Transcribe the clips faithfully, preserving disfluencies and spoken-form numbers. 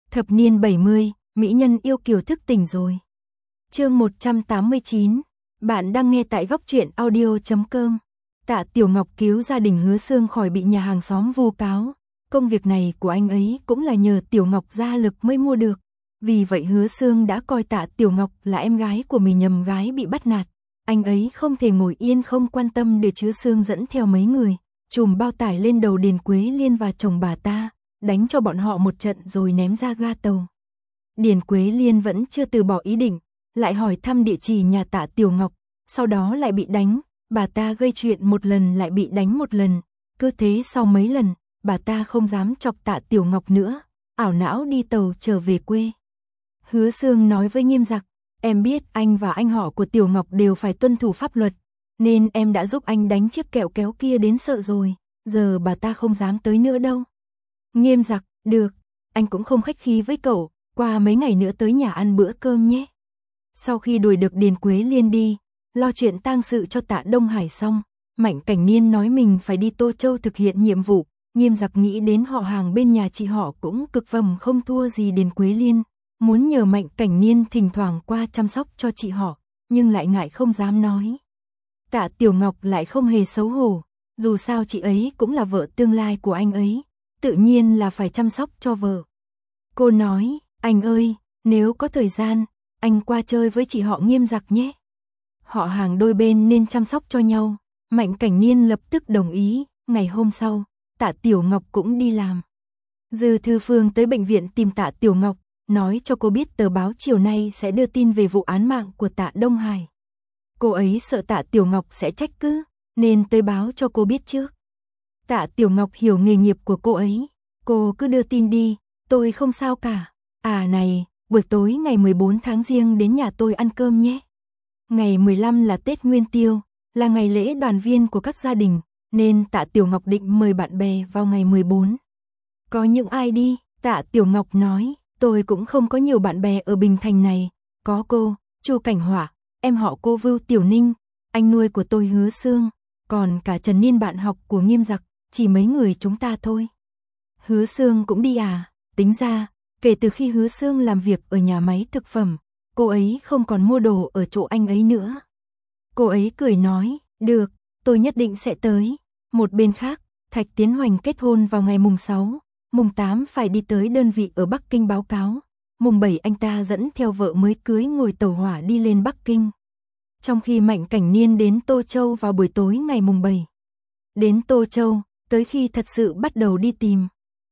Thập niên bảy mươi, mỹ nhân yêu kiều thức tỉnh rồi. Chương một trăm tám mươi chín, bạn đang nghe tại góc truyện audio chấm com. Tạ Tiểu Ngọc cứu gia đình Hứa Xương khỏi bị nhà hàng xóm vu cáo. Công việc này của anh ấy cũng là nhờ Tiểu Ngọc ra lực mới mua được. Vì vậy Hứa Xương đã coi Tạ Tiểu Ngọc là em gái của mình nhầm gái bị bắt nạt. Anh ấy không thể ngồi yên không quan tâm để Hứa Xương dẫn theo mấy người, trùm bao tải lên đầu Điền Quế Liên và chồng bà ta, đánh cho bọn họ một trận rồi ném ra ga tàu. Điền Quế Liên vẫn chưa từ bỏ ý định, lại hỏi thăm địa chỉ nhà Tạ Tiểu Ngọc, sau đó lại bị đánh, bà ta gây chuyện một lần lại bị đánh một lần, cứ thế sau mấy lần, bà ta không dám chọc Tạ Tiểu Ngọc nữa, ảo não đi tàu trở về quê. Hứa Xương nói với Nghiêm Giặc, em biết anh và anh họ của Tiểu Ngọc đều phải tuân thủ pháp luật, nên em đã giúp anh đánh chiếc kẹo kéo kia đến sợ rồi, giờ bà ta không dám tới nữa đâu. Nghiêm Giặc, được, anh cũng không khách khí với cậu, qua mấy ngày nữa tới nhà ăn bữa cơm nhé. Sau khi đuổi được Điền Quế Liên đi, lo chuyện tang sự cho Tạ Đông Hải xong, Mạnh Cảnh Niên nói mình phải đi Tô Châu thực hiện nhiệm vụ. Nghiêm Giặc nghĩ đến họ hàng bên nhà chị họ cũng cực phẩm không thua gì Điền Quế Liên, muốn nhờ Mạnh Cảnh Niên thỉnh thoảng qua chăm sóc cho chị họ, nhưng lại ngại không dám nói. Tạ Tiểu Ngọc lại không hề xấu hổ, dù sao chị ấy cũng là vợ tương lai của anh ấy, tự nhiên là phải chăm sóc cho vợ. Cô nói, anh ơi, nếu có thời gian, anh qua chơi với chị họ Nghiêm Giặc nhé. Họ hàng đôi bên nên chăm sóc cho nhau. Mạnh Cảnh Niên lập tức đồng ý. Ngày hôm sau, Tạ Tiểu Ngọc cũng đi làm. Dư Thư Phương tới bệnh viện tìm Tạ Tiểu Ngọc, nói cho cô biết tờ báo chiều nay sẽ đưa tin về vụ án mạng của Tạ Đông Hải. Cô ấy sợ Tạ Tiểu Ngọc sẽ trách cứ, nên tới báo cho cô biết trước. Tạ Tiểu Ngọc hiểu nghề nghiệp của cô ấy, cô cứ đưa tin đi, tôi không sao cả. À này, buổi tối ngày mười bốn tháng Giêng đến nhà tôi ăn cơm nhé. Ngày mười lăm là Tết Nguyên Tiêu, là ngày lễ đoàn viên của các gia đình, nên Tạ Tiểu Ngọc định mời bạn bè vào ngày mười bốn. Có những ai đi? Tạ Tiểu Ngọc nói, tôi cũng không có nhiều bạn bè ở Bình Thành này, có cô, Chu Cảnh Hỏa, em họ cô Vưu Tiểu Ninh, anh nuôi của tôi Hứa Xương, còn cả Trần Niên bạn học của Nghiêm Giặc, chỉ mấy người chúng ta thôi. Hứa Xương cũng đi à? Tính ra, kể từ khi Hứa Xương làm việc ở nhà máy thực phẩm, cô ấy không còn mua đồ ở chỗ anh ấy nữa. Cô ấy cười nói, được, tôi nhất định sẽ tới. Một bên khác, Thạch Tiến Hoành kết hôn vào ngày mùng sáu, mùng tám phải đi tới đơn vị ở Bắc Kinh báo cáo, mùng bảy anh ta dẫn theo vợ mới cưới ngồi tàu hỏa đi lên Bắc Kinh. Trong khi Mạnh Cảnh Niên đến Tô Châu vào buổi tối ngày mùng bảy. Đến Tô Châu, tới khi thật sự bắt đầu đi tìm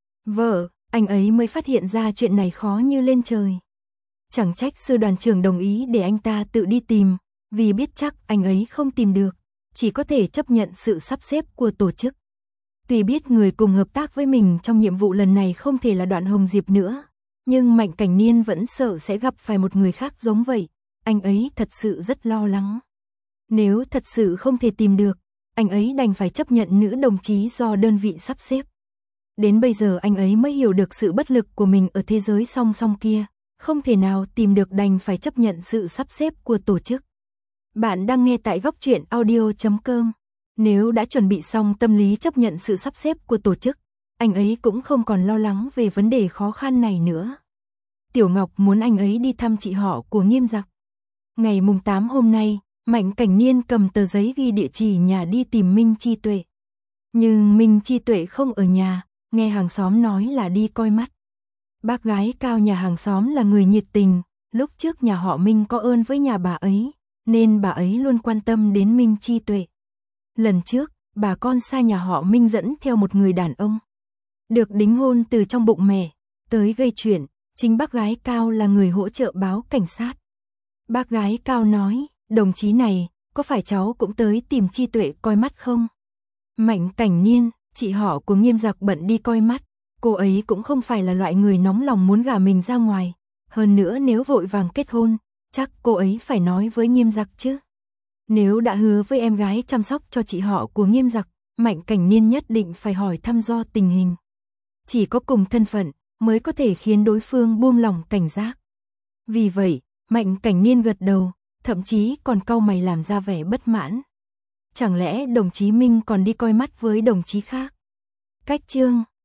vợ, anh ấy mới phát hiện ra chuyện này khó như lên trời. Chẳng trách sư đoàn trưởng đồng ý để anh ta tự đi tìm, vì biết chắc anh ấy không tìm được, chỉ có thể chấp nhận sự sắp xếp của tổ chức. Tuy biết người cùng hợp tác với mình trong nhiệm vụ lần này không thể là Đoạn Hồng Diệp nữa, nhưng Mạnh Cảnh Niên vẫn sợ sẽ gặp phải một người khác giống vậy, anh ấy thật sự rất lo lắng. Nếu thật sự không thể tìm được, anh ấy đành phải chấp nhận nữ đồng chí do đơn vị sắp xếp. Đến bây giờ anh ấy mới hiểu được sự bất lực của mình ở thế giới song song kia, không thể nào tìm được đành phải chấp nhận sự sắp xếp của tổ chức. Bạn đang nghe tại góc truyện audio chấm com. Nếu đã chuẩn bị xong tâm lý chấp nhận sự sắp xếp của tổ chức, anh ấy cũng không còn lo lắng về vấn đề khó khăn này nữa. Tiểu Ngọc muốn anh ấy đi thăm chị họ của Nghiêm Giặc. Ngày mùng tám hôm nay, Mạnh Cảnh Niên cầm tờ giấy ghi địa chỉ nhà đi tìm Minh Chi Tuệ. Nhưng Minh Chi Tuệ không ở nhà, nghe hàng xóm nói là đi coi mắt. Bác gái Cao nhà hàng xóm là người nhiệt tình, lúc trước nhà họ Minh có ơn với nhà bà ấy, nên bà ấy luôn quan tâm đến Minh Chi Tuệ. Lần trước, bà con xa nhà họ Minh dẫn theo một người đàn ông, được đính hôn từ trong bụng mẹ, tới gây chuyện, chính bác gái Cao là người hỗ trợ báo cảnh sát. Bác gái Cao nói, đồng chí này, có phải cháu cũng tới tìm Chi Tuệ coi mắt không? Mạnh Cảnh Niên, chị họ của Nghiêm Giặc bận đi coi mắt, cô ấy cũng không phải là loại người nóng lòng muốn gả mình ra ngoài, hơn nữa nếu vội vàng kết hôn, chắc cô ấy phải nói với Nghiêm Giặc chứ. Nếu đã hứa với em gái chăm sóc cho chị họ của Nghiêm Giặc, Mạnh Cảnh Niên nhất định phải hỏi thăm do tình hình. Chỉ có cùng thân phận mới có thể khiến đối phương buông lỏng cảnh giác. Vì vậy, Mạnh Cảnh Niên gật đầu, thậm chí còn cau mày làm ra vẻ bất mãn. Chẳng lẽ đồng chí Minh còn đi coi mắt với đồng chí khác? Cách chương